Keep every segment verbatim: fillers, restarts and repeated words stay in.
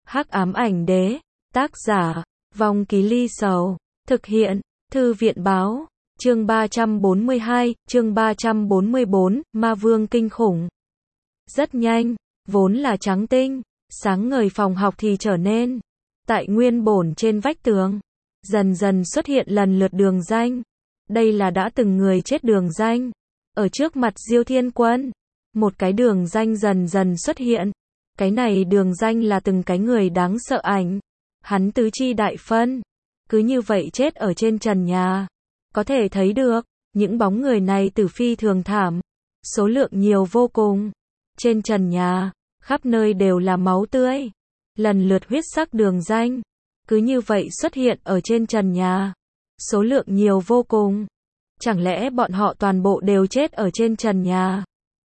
Hắc ám ảnh đế, tác giả, Vong Ký Ly Sầu, thực hiện, Thư viện báo, chương ba trăm bốn mươi hai, chương ba trăm bốn mươi bốn, Ma Vương kinh khủng. Rất nhanh, vốn là trắng tinh, sáng ngời phòng học thì trở nên, tại nguyên bổn trên vách tường, dần dần xuất hiện lần lượt đường danh. Đây là đã từng người chết đường danh. Ở trước mặt Diêu Thiên Quân, một cái đường danh dần dần xuất hiện. Cái này đường danh là từng cái người đáng sợ ảnh. Hắn tứ chi đại phân, cứ như vậy chết ở trên trần nhà. Có thể thấy được, những bóng người này tử phi thường thảm, số lượng nhiều vô cùng. Trên trần nhà, khắp nơi đều là máu tươi. Lần lượt huyết sắc đường danh, cứ như vậy xuất hiện ở trên trần nhà. Số lượng nhiều vô cùng. Chẳng lẽ bọn họ toàn bộ đều chết ở trên trần nhà?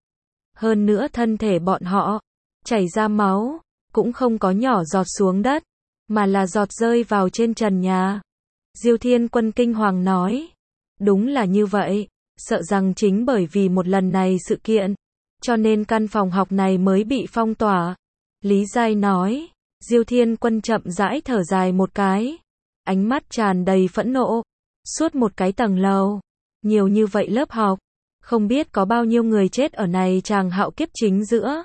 Hơn nữa thân thể bọn họ, chảy ra máu, cũng không có nhỏ giọt xuống đất, mà là giọt rơi vào trên trần nhà. Diêu Thiên Quân kinh hoàng nói. Đúng là như vậy, sợ rằng chính bởi vì một lần này sự kiện, cho nên căn phòng học này mới bị phong tỏa. Lý Giai nói. Diêu Thiên Quân chậm rãi thở dài một cái, ánh mắt tràn đầy phẫn nộ. Suốt một cái tầng lầu, nhiều như vậy lớp học, không biết có bao nhiêu người chết ở này tràng hạo kiếp chính giữa.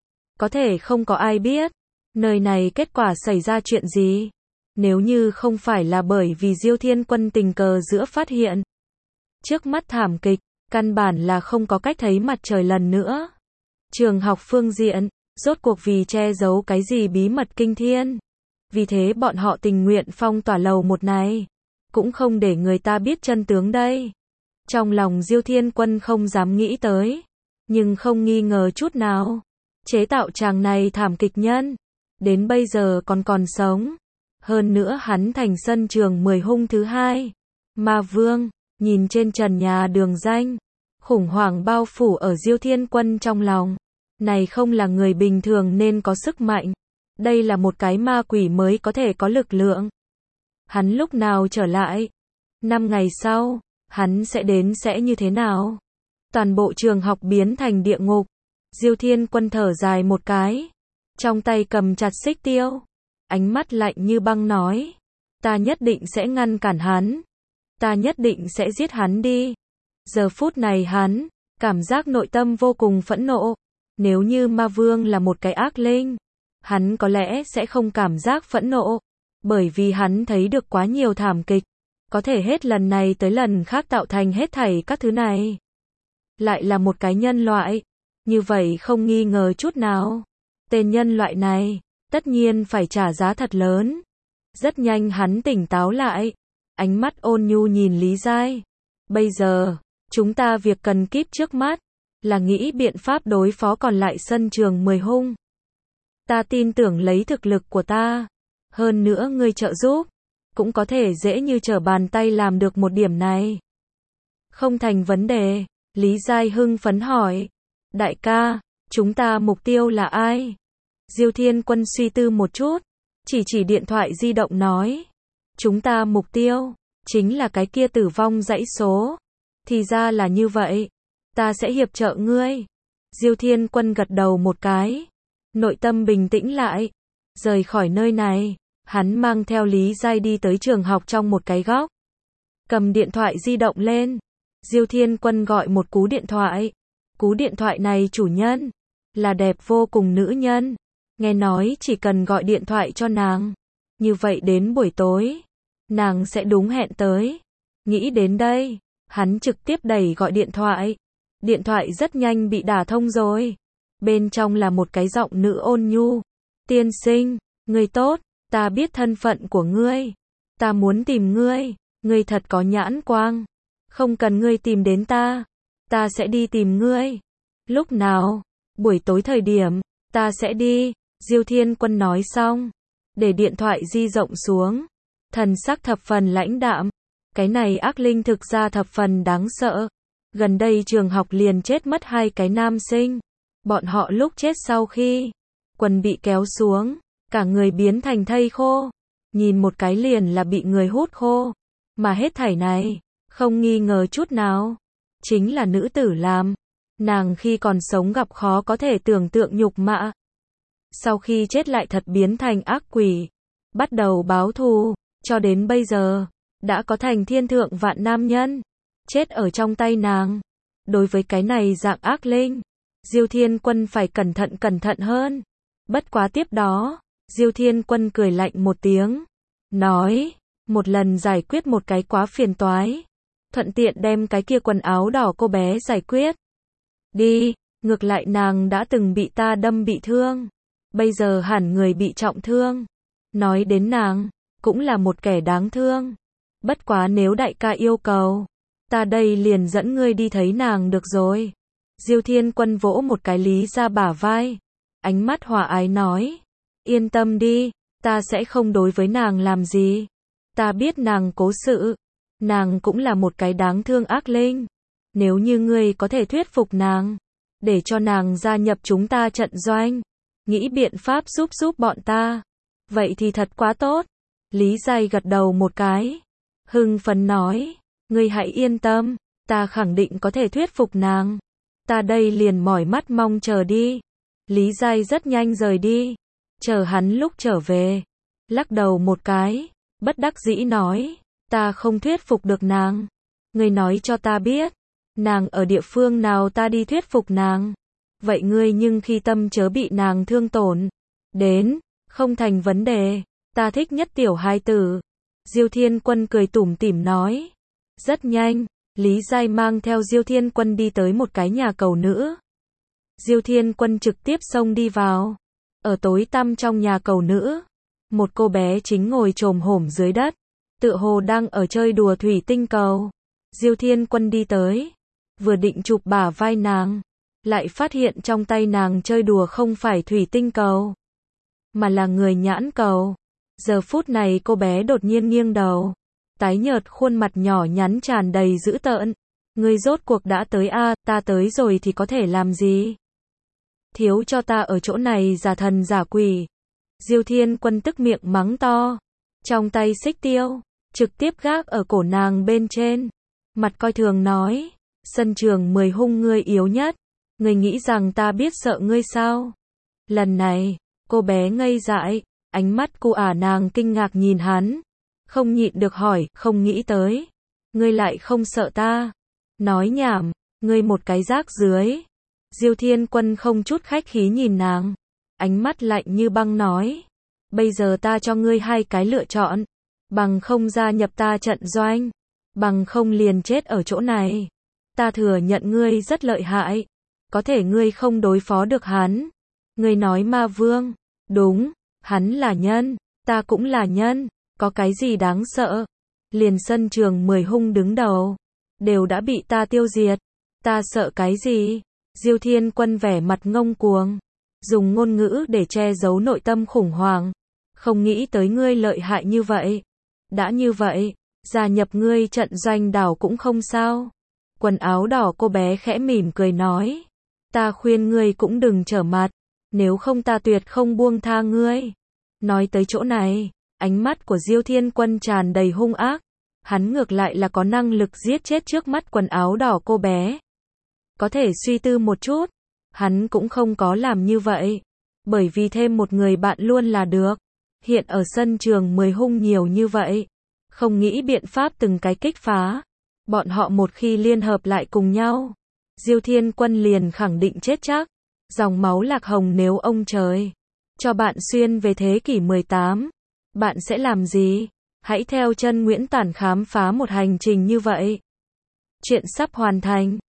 Có thể không có ai biết, nơi này kết quả xảy ra chuyện gì. Nếu như không phải là bởi vì Diêu Thiên Quân tình cờ giữa phát hiện trước mắt thảm kịch, căn bản là không có cách thấy mặt trời lần nữa. Trường học phương diện, rốt cuộc vì che giấu cái gì bí mật kinh thiên. Vì thế bọn họ tình nguyện phong tỏa lầu một này, cũng không để người ta biết chân tướng đây. Trong lòng Diêu Thiên Quân không dám nghĩ tới, nhưng không nghi ngờ chút nào. Chế tạo chàng này thảm kịch nhân, đến bây giờ còn còn sống. Hơn nữa hắn thành sân trường mười hung thứ hai. Ma Vương, nhìn trên trần nhà đường danh, khủng hoảng bao phủ ở Diêu Thiên Quân trong lòng. Này không là người bình thường nên có sức mạnh. Đây là một cái ma quỷ mới có thể có lực lượng. Hắn lúc nào trở lại? Năm ngày sau, hắn sẽ đến sẽ như thế nào? Toàn bộ trường học biến thành địa ngục. Diêu Thiên Quân thở dài một cái, trong tay cầm chặt xích tiêu, ánh mắt lạnh như băng nói. Ta nhất định sẽ ngăn cản hắn. Ta nhất định sẽ giết hắn đi. Giờ phút này hắn, cảm giác nội tâm vô cùng phẫn nộ. Nếu như Ma Vương là một cái ác linh, hắn có lẽ sẽ không cảm giác phẫn nộ. Bởi vì hắn thấy được quá nhiều thảm kịch, có thể hết lần này tới lần khác tạo thành hết thảy các thứ này. Lại là một cái nhân loại, như vậy không nghi ngờ chút nào. Tên nhân loại này, tất nhiên phải trả giá thật lớn. Rất nhanh hắn tỉnh táo lại, ánh mắt ôn nhu nhìn Lý Giai. Bây giờ, chúng ta việc cần kíp trước mắt, là nghĩ biện pháp đối phó còn lại sân trường mười hung. Ta tin tưởng lấy thực lực của ta, hơn nữa ngươi trợ giúp, cũng có thể dễ như trở bàn tay làm được một điểm này. Không thành vấn đề, Lý Giai hưng phấn hỏi. Đại ca, chúng ta mục tiêu là ai? Diêu Thiên Quân suy tư một chút, chỉ chỉ điện thoại di động nói. Chúng ta mục tiêu, chính là cái kia tử vong dãy số. Thì ra là như vậy, ta sẽ hiệp trợ ngươi. Diêu Thiên Quân gật đầu một cái, nội tâm bình tĩnh lại. Rời khỏi nơi này, hắn mang theo Lý Giai đi tới trường học trong một cái góc. Cầm điện thoại di động lên, Diêu Thiên Quân gọi một cú điện thoại. Cú điện thoại này chủ nhân là đẹp vô cùng nữ nhân. Nghe nói chỉ cần gọi điện thoại cho nàng, như vậy đến buổi tối, nàng sẽ đúng hẹn tới. Nghĩ đến đây, hắn trực tiếp đẩy gọi điện thoại. Điện thoại rất nhanh bị đả thông rồi. Bên trong là một cái giọng nữ ôn nhu. Tiên sinh, ngươi tốt, ta biết thân phận của ngươi. Ta muốn tìm ngươi, ngươi thật có nhãn quang. Không cần ngươi tìm đến ta, ta sẽ đi tìm ngươi. Lúc nào? Buổi tối thời điểm, ta sẽ đi. Diêu Thiên Quân nói xong, để điện thoại di rộng xuống. Thần sắc thập phần lãnh đạm. Cái này ác linh thực ra thập phần đáng sợ. Gần đây trường học liền chết mất hai cái nam sinh. Bọn họ lúc chết sau khi quần bị kéo xuống, cả người biến thành thây khô. Nhìn một cái liền là bị người hút khô. Mà hết thảy này, không nghi ngờ chút nào, chính là nữ tử làm. Nàng khi còn sống gặp khó có thể tưởng tượng nhục mạ. sau khi chết lại thật biến thành ác quỷ, bắt đầu báo thù, cho đến bây giờ, đã có thành thiên thượng vạn nam nhân, chết ở trong tay nàng. Đối với cái này dạng ác linh, Diêu Thiên Quân phải cẩn thận cẩn thận hơn. Bất quá tiếp đó, Diêu Thiên Quân cười lạnh một tiếng, nói, một lần giải quyết một cái quá phiền toái, thuận tiện đem cái kia quần áo đỏ cô bé giải quyết. Đi, ngược lại nàng đã từng bị ta đâm bị thương, bây giờ hẳn người bị trọng thương. Nói đến nàng, cũng là một kẻ đáng thương. Bất quá nếu đại ca yêu cầu, ta đây liền dẫn ngươi đi thấy nàng được rồi. Diêu Thiên Quân vỗ một cái Lý Gia bả vai, ánh mắt hòa ái nói, yên tâm đi, ta sẽ không đối với nàng làm gì. Ta biết nàng cố sự, nàng cũng là một cái đáng thương ác linh. Nếu như ngươi có thể thuyết phục nàng, để cho nàng gia nhập chúng ta trận doanh, nghĩ biện pháp giúp giúp bọn ta, vậy thì thật quá tốt. Lý Giai gật đầu một cái, hưng phấn nói, ngươi hãy yên tâm, ta khẳng định có thể thuyết phục nàng. Ta đây liền mỏi mắt mong chờ đi. Lý Giai rất nhanh rời đi, chờ hắn lúc trở về, lắc đầu một cái, bất đắc dĩ nói, ta không thuyết phục được nàng. Ngươi nói cho ta biết, nàng ở địa phương nào ta đi thuyết phục nàng. Vậy ngươi nhưng khi tâm chớ bị nàng thương tổn. Đến, không thành vấn đề, ta thích nhất tiểu hài tử. Diêu Thiên Quân cười tủm tỉm nói. Rất nhanh, Lý Giai mang theo Diêu Thiên Quân đi tới một cái nhà cầu nữ. Diêu Thiên Quân trực tiếp xông đi vào. Ở tối tăm trong nhà cầu nữ, một cô bé chính ngồi chồm hổm dưới đất, tựa hồ đang ở chơi đùa thủy tinh cầu. Diêu Thiên Quân đi tới, vừa định chụp bả vai nàng, lại phát hiện trong tay nàng chơi đùa không phải thủy tinh cầu, mà là người nhãn cầu. Giờ phút này cô bé đột nhiên nghiêng đầu, tái nhợt khuôn mặt nhỏ nhắn tràn đầy dữ tợn. Ngươi rốt cuộc đã tới a, à, ta tới rồi thì có thể làm gì? Thiếu cho ta ở chỗ này giả thần giả quỷ. Diêu Thiên Quân tức miệng mắng to, trong tay xích tiêu, trực tiếp gác ở cổ nàng bên trên. Mặt coi thường nói, sân trường mười hung ngươi yếu nhất, ngươi nghĩ rằng ta biết sợ ngươi sao? Lần này, cô bé ngây dại, ánh mắt cu ả nàng kinh ngạc nhìn hắn, không nhịn được hỏi, không nghĩ tới, ngươi lại không sợ ta? Nói nhảm, ngươi một cái rác rưới. Diêu Thiên Quân không chút khách khí nhìn nàng, ánh mắt lạnh như băng nói, bây giờ ta cho ngươi hai cái lựa chọn, bằng không gia nhập ta trận doanh, bằng không liền chết ở chỗ này. Ta thừa nhận ngươi rất lợi hại, có thể ngươi không đối phó được hắn. Ngươi nói ma vương, đúng, hắn là nhân, ta cũng là nhân, có cái gì đáng sợ? Liền sân trường mười hung đứng đầu, đều đã bị ta tiêu diệt, ta sợ cái gì? Diêu Thiên Quân vẻ mặt ngông cuồng, dùng ngôn ngữ để che giấu nội tâm khủng hoảng, không nghĩ tới ngươi lợi hại như vậy. Đã như vậy, gia nhập ngươi trận doanh đảo cũng không sao. Quần áo đỏ cô bé khẽ mỉm cười nói, ta khuyên ngươi cũng đừng trở mặt, nếu không ta tuyệt không buông tha ngươi. Nói tới chỗ này, ánh mắt của Diêu Thiên Quân tràn đầy hung ác, hắn ngược lại là có năng lực giết chết trước mắt quần áo đỏ cô bé. Có thể suy tư một chút, hắn cũng không có làm như vậy, bởi vì thêm một người bạn luôn là được. Hiện ở sân trường mười hung nhiều như vậy, không nghĩ biện pháp từng cái kích phá, bọn họ một khi liên hợp lại cùng nhau, Diêu Thiên Quân liền khẳng định chết chắc. Dòng máu lạc hồng, nếu ông trời cho bạn xuyên về thế kỷ mười tám, bạn sẽ làm gì? Hãy theo chân Nguyễn Tản khám phá một hành trình như vậy. Chuyện sắp hoàn thành.